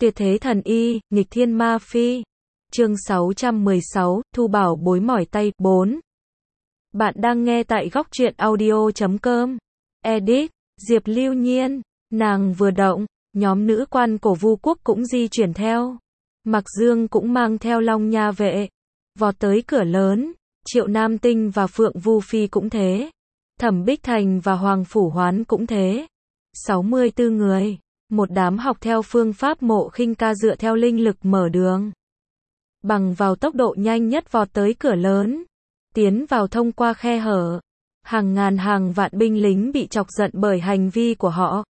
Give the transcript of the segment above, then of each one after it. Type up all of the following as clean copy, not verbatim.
Tuyệt thế thần y, nghịch thiên ma phi. Chương 616, thu bảo bối mỏi tay. 4. Bạn đang nghe tại góc truyện audio.com. Edit, Diệp Lưu Nhiên. Nàng vừa động, nhóm nữ quan cổ Vu quốc cũng di chuyển theo. Mạc Dương cũng mang theo Long Nha vệ, vọt tới cửa lớn. Triệu Nam Tinh và Phượng Vu Phi cũng thế. Thẩm Bích Thành và Hoàng Phủ Hoán cũng thế. 64 người. Một đám học theo phương pháp Mộ Khinh Ca dựa theo linh lực mở đường. Bằng vào tốc độ nhanh nhất vọt tới cửa lớn. Tiến vào thông qua khe hở. Hàng ngàn hàng vạn binh lính bị chọc giận bởi hành vi của họ.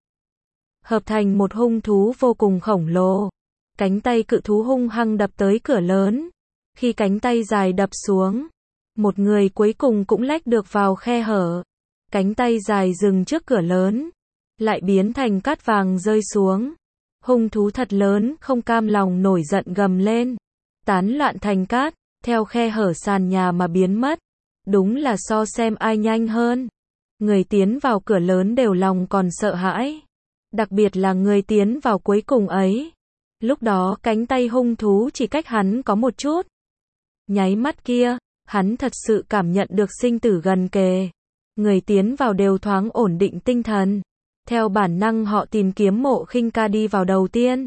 Hợp thành một hung thú vô cùng khổng lồ. Cánh tay cự thú hung hăng đập tới cửa lớn. Khi cánh tay dài đập xuống, một người cuối cùng cũng lách được vào khe hở. Cánh tay dài dừng trước cửa lớn, lại biến thành cát vàng rơi xuống. Hung thú thật lớn không cam lòng nổi giận gầm lên, tán loạn thành cát, theo khe hở sàn nhà mà biến mất. Đúng là so xem ai nhanh hơn. Người tiến vào cửa lớn đều lòng còn sợ hãi. Đặc biệt là người tiến vào cuối cùng ấy. Lúc đó cánh tay hung thú chỉ cách hắn có một chút. Nháy mắt kia, hắn thật sự cảm nhận được sinh tử gần kề. Người tiến vào đều thoáng ổn định tinh thần. Theo bản năng họ tìm kiếm Mộ Khinh Ca đi vào đầu tiên.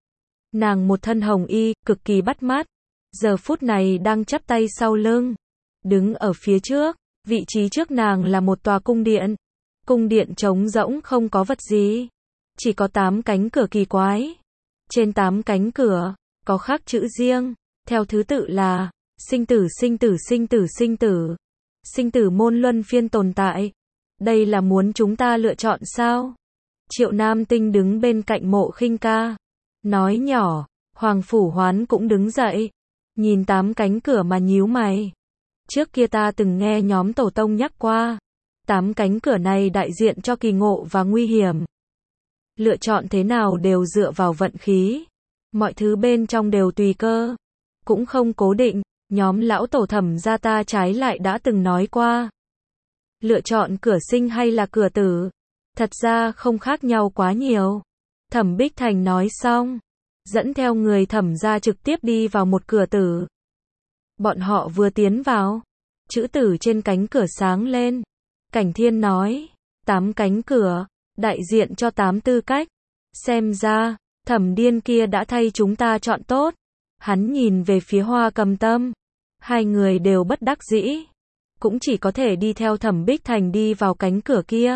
Nàng một thân hồng y, cực kỳ bắt mắt. Giờ phút này đang chắp tay sau lưng. Đứng ở phía trước, vị trí trước nàng là một tòa cung điện. Cung điện trống rỗng không có vật gì. Chỉ có 8 cánh cửa kỳ quái. Trên 8 cánh cửa, có khắc chữ riêng. Theo thứ tự là sinh tử sinh tử sinh tử sinh tử. Sinh tử môn luân phiên tồn tại. Đây là muốn chúng ta lựa chọn sao? Triệu Nam Tinh đứng bên cạnh Mộ Khinh Ca. Nói nhỏ, Hoàng Phủ Hoán cũng đứng dậy. Nhìn 8 cánh cửa mà nhíu mày. Trước kia ta từng nghe nhóm tổ tông nhắc qua. 8 cánh cửa này đại diện cho kỳ ngộ và nguy hiểm. Lựa chọn thế nào đều dựa vào vận khí. Mọi thứ bên trong đều tùy cơ. Cũng không cố định. Nhóm lão tổ Thẩm gia ta trái lại đã từng nói qua. Lựa chọn cửa sinh hay là cửa tử. Thật ra không khác nhau quá nhiều. Thẩm Bích Thành nói xong. Dẫn theo người Thẩm gia trực tiếp đi vào một cửa tử. Bọn họ vừa tiến vào. Chữ tử trên cánh cửa sáng lên. Cảnh Thiên nói. 8 cánh cửa. Đại diện cho 8 tư cách. Xem ra, Thẩm điên kia đã thay chúng ta chọn tốt. Hắn nhìn về phía Hoa Cầm Tâm. Hai người đều bất đắc dĩ. Cũng chỉ có thể đi theo Thẩm Bích Thành đi vào cánh cửa kia.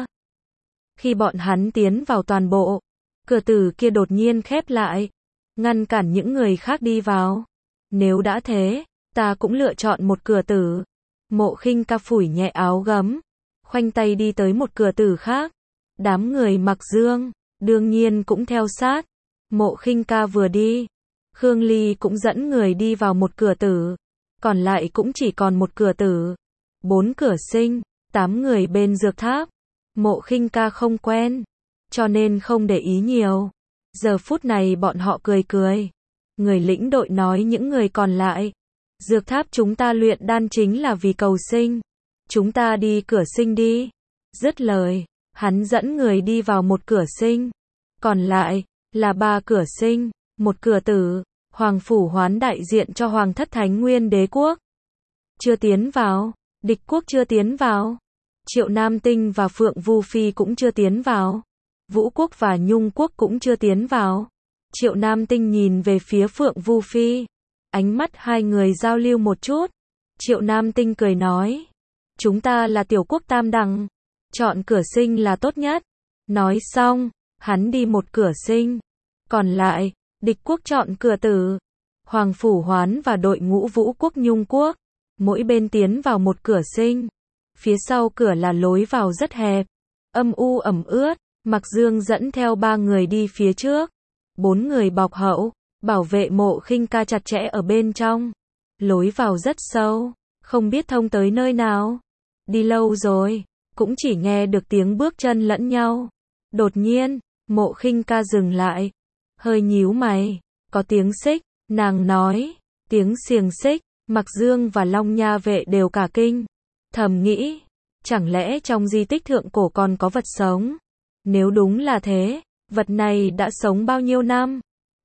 Khi bọn hắn tiến vào toàn bộ, cửa tử kia đột nhiên khép lại. Ngăn cản những người khác đi vào. Nếu đã thế, ta cũng lựa chọn một cửa tử. Mộ Khinh Ca phủi nhẹ áo gấm. Khoanh tay đi tới một cửa tử khác. Đám người Mạc Dương, đương nhiên cũng theo sát. Mộ Khinh Ca vừa đi. Khương Ly cũng dẫn người đi vào một cửa tử. Còn lại cũng chỉ còn một cửa tử. 4 cửa sinh, 8 người bên dược tháp. Mộ Khinh Ca không quen, cho nên không để ý nhiều. Giờ phút này bọn họ cười cười. Người lĩnh đội nói những người còn lại. Dược tháp chúng ta luyện đan chính là vì cầu sinh. Chúng ta đi cửa sinh đi. Dứt lời, hắn dẫn người đi vào một cửa sinh. Còn lại, là 3 cửa sinh, một cửa tử. Hoàng Phủ Hoán đại diện cho Hoàng thất Thánh Nguyên Đế quốc. Chưa tiến vào. Địch quốc chưa tiến vào. Triệu Nam Tinh và Phượng Vu Phi cũng chưa tiến vào. Vũ quốc và Nhung quốc cũng chưa tiến vào. Triệu Nam Tinh nhìn về phía Phượng Vu Phi. Ánh mắt hai người giao lưu một chút. Triệu Nam Tinh cười nói. Chúng ta là tiểu quốc tam đẳng. Chọn cửa sinh là tốt nhất. Nói xong, hắn đi một cửa sinh. Còn lại, địch quốc chọn cửa tử. Hoàng Phủ Hoán và đội ngũ Vũ quốc Nhung quốc. Mỗi bên tiến vào một cửa sinh. Phía sau cửa là lối vào rất hẹp. Âm u ẩm ướt. Mạc Dương dẫn theo 3 người đi phía trước. 4 người bọc hậu. Bảo vệ Mộ Khinh Ca chặt chẽ ở bên trong. Lối vào rất sâu. Không biết thông tới nơi nào. Đi lâu rồi. Cũng chỉ nghe được tiếng bước chân lẫn nhau. Đột nhiên, Mộ Khinh Ca dừng lại. Hơi nhíu mày. Có tiếng xích. Nàng nói. Tiếng xiềng xích. Mạc Dương và Long Nha vệ đều cả kinh. Thầm nghĩ. Chẳng lẽ trong di tích thượng cổ còn có vật sống? Nếu đúng là thế, vật này đã sống bao nhiêu năm?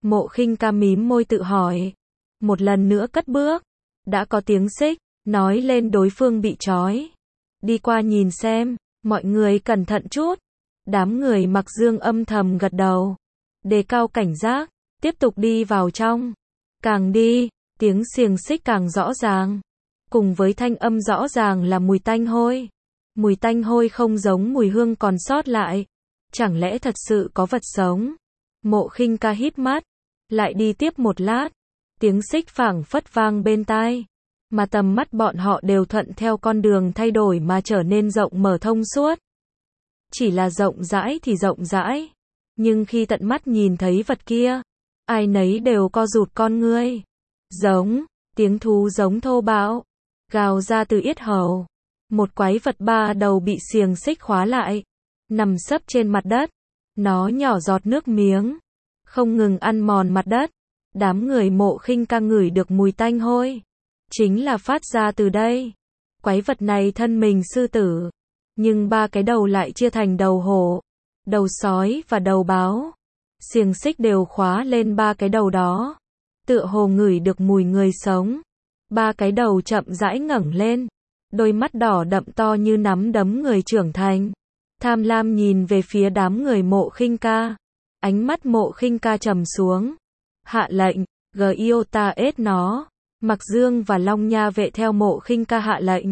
Mộ Khinh Ca mím môi tự hỏi. Một lần nữa cất bước. Đã có tiếng xích, nói lên đối phương bị trói. Đi qua nhìn xem, mọi người cẩn thận chút. Đám người mặc dương âm thầm gật đầu. Đề cao cảnh giác, tiếp tục đi vào trong. Càng đi, tiếng xiềng xích càng rõ ràng. Cùng với thanh âm rõ ràng là mùi tanh hôi. Mùi tanh hôi không giống mùi hương còn sót lại. Chẳng lẽ thật sự có vật sống? Mộ Khinh Ca híp mắt, lại đi tiếp một lát. Tiếng xích phảng phất vang bên tai. Mà tầm mắt bọn họ đều thuận theo con đường thay đổi mà trở nên rộng mở thông suốt. Chỉ là rộng rãi thì rộng rãi. Nhưng khi tận mắt nhìn thấy vật kia, ai nấy đều co rụt con ngươi. Giống, tiếng thú giống thô bạo, gào ra từ yết hầu. Một quái vật ba đầu bị xiềng xích khóa lại, nằm sấp trên mặt đất. Nó nhỏ giọt nước miếng, không ngừng ăn mòn mặt đất. Đám người Mộ Khinh Ca ngửi được mùi tanh hôi. Chính là phát ra từ đây. Quái vật này thân mình sư tử, nhưng ba cái đầu lại chia thành đầu hổ, đầu sói và đầu báo. Xiềng xích đều khóa lên ba cái đầu đó. Tựa hồ ngửi được mùi người sống. Ba cái đầu chậm rãi ngẩng lên. Đôi mắt đỏ đậm to như nắm đấm người trưởng thành. Tham lam nhìn về phía đám người Mộ Khinh Ca. Ánh mắt Mộ Khinh Ca trầm xuống. Hạ lệnh, Giota ết nó. Mặc Dương và Long Nha vệ theo Mộ Khinh Ca hạ lệnh.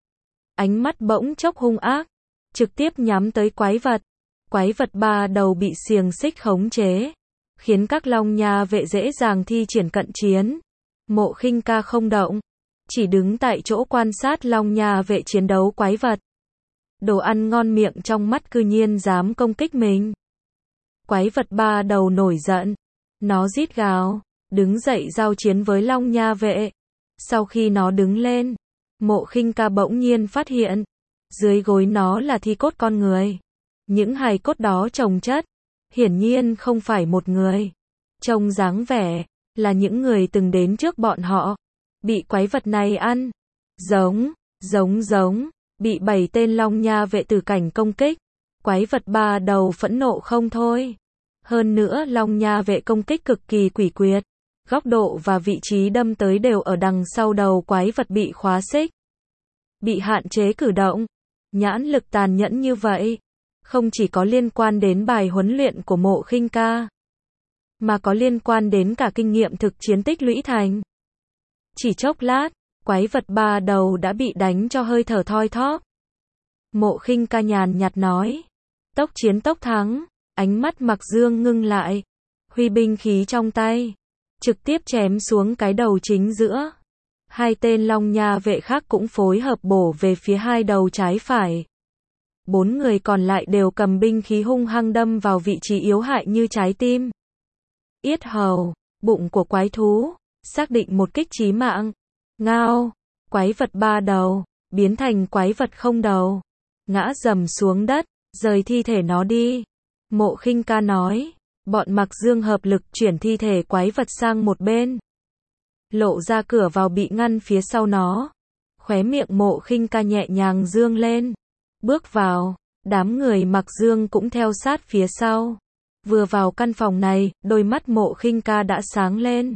Ánh mắt bỗng chốc hung ác, trực tiếp nhắm tới quái vật. Quái vật ba đầu bị xiềng xích khống chế, khiến các Long Nha vệ dễ dàng thi triển cận chiến. Mộ Khinh Ca không động, chỉ đứng tại chỗ quan sát Long Nha vệ chiến đấu quái vật. Đồ ăn ngon miệng trong mắt cư nhiên dám công kích mình. Quái vật ba đầu nổi giận, nó rít gào, đứng dậy giao chiến với Long Nha vệ. Sau khi nó đứng lên, Mộ Khinh Ca bỗng nhiên phát hiện, dưới gối nó là thi cốt con người. Những hài cốt đó chồng chất, hiển nhiên không phải một người. Trông dáng vẻ, là những người từng đến trước bọn họ, bị quái vật này ăn. Giống, bị 7 tên Long Nha vệ tử cảnh công kích. Quái vật ba đầu phẫn nộ không thôi. Hơn nữa Long Nha vệ công kích cực kỳ quỷ quyệt. Góc độ và vị trí đâm tới đều ở đằng sau đầu quái vật bị khóa xích. Bị hạn chế cử động. Nhãn lực tàn nhẫn như vậy, không chỉ có liên quan đến bài huấn luyện của Mộ Khinh Ca, mà có liên quan đến cả kinh nghiệm thực chiến tích lũy thành. Chỉ chốc lát, quái vật ba đầu đã bị đánh cho hơi thở thoi thóp. Mộ Khinh Ca nhàn nhạt nói, tốc chiến tốc thắng. Ánh mắt Mặc Dương ngưng lại, huy binh khí trong tay, trực tiếp chém xuống cái đầu chính giữa. Hai tên Long Nha vệ khác cũng phối hợp bổ về phía hai đầu trái phải. 4 người còn lại đều cầm binh khí hung hăng đâm vào vị trí yếu hại như trái tim, yết hầu, bụng của quái thú, xác định một kích chí mạng. Ngao, quái vật ba đầu, biến thành quái vật không đầu, ngã rầm xuống đất, rời thi thể nó đi. Mộ Khinh Ca nói, bọn Mặc Dương hợp lực chuyển thi thể quái vật sang một bên. Lộ ra cửa vào bị ngăn phía sau nó. Khóe miệng Mộ Khinh Ca nhẹ nhàng dương lên. Bước vào, đám người Mặc Dương cũng theo sát phía sau. Vừa vào căn phòng này, đôi mắt Mộ Khinh Ca đã sáng lên.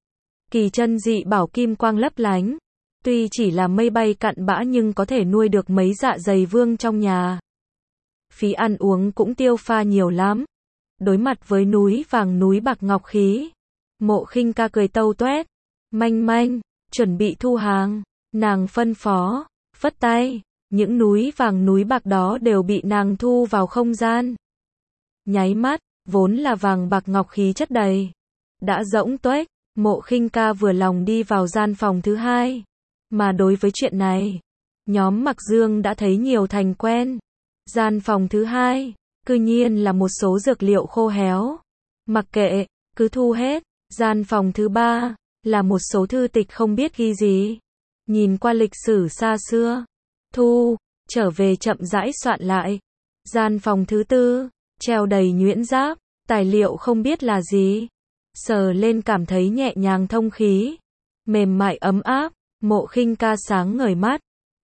Kỳ chân dị bảo kim quang lấp lánh. Tuy chỉ là mây bay cặn bã nhưng có thể nuôi được mấy dạ dày vương trong nhà. Phí ăn uống cũng tiêu pha nhiều lắm. Đối mặt với núi vàng núi bạc ngọc khí, Mộ Khinh Ca cười tâu tuét. Manh, chuẩn bị thu hàng. Nàng phân phó, phất tay, những núi vàng núi bạc đó đều bị nàng thu vào không gian. Nháy mắt, vốn là vàng bạc ngọc khí chất đầy, đã rỗng tuếch. Mộ Khinh Ca vừa lòng đi vào gian phòng thứ hai. Mà đối với chuyện này, nhóm Mặc Dương đã thấy nhiều thành quen. Gian phòng thứ hai, cư nhiên là một số dược liệu khô héo. Mặc kệ, cứ thu hết. Gian phòng thứ ba, là một số thư tịch không biết ghi gì. Nhìn qua lịch sử xa xưa. Thu, trở về chậm rãi soạn lại. Gian phòng thứ tư, treo đầy nhuyễn giáp, tài liệu không biết là gì. Sờ lên cảm thấy nhẹ nhàng thông khí, mềm mại ấm áp. Mộ Khinh Ca sáng ngời mắt.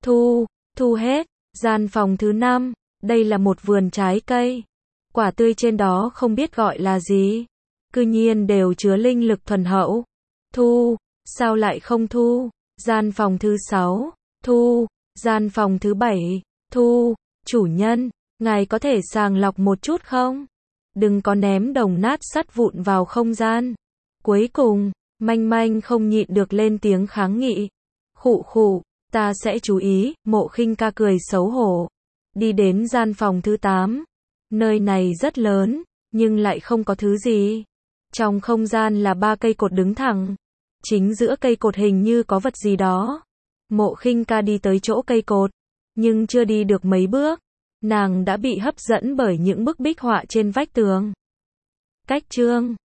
Thu hết. Gian phòng thứ năm, đây là một vườn trái cây. Quả tươi trên đó không biết gọi là gì. cư nhiên đều chứa linh lực thuần hậu. Thu, sao lại không thu? Gian phòng thứ 6, thu, gian phòng thứ 7, thu, chủ nhân, ngài có thể sàng lọc một chút không? Đừng có ném đồng nát sắt vụn vào không gian. Cuối cùng, Manh Manh không nhịn được lên tiếng kháng nghị. Khụ khụ, ta sẽ chú ý, Mộ Khinh Ca cười xấu hổ. Đi đến gian phòng thứ 8. Nơi này rất lớn, nhưng lại không có thứ gì. Trong không gian là 3 cây cột đứng thẳng. Chính giữa cây cột hình như có vật gì đó. Mộ Khinh Ca đi tới chỗ cây cột, nhưng chưa đi được mấy bước, nàng đã bị hấp dẫn bởi những bức bích họa trên vách tường. Cách chương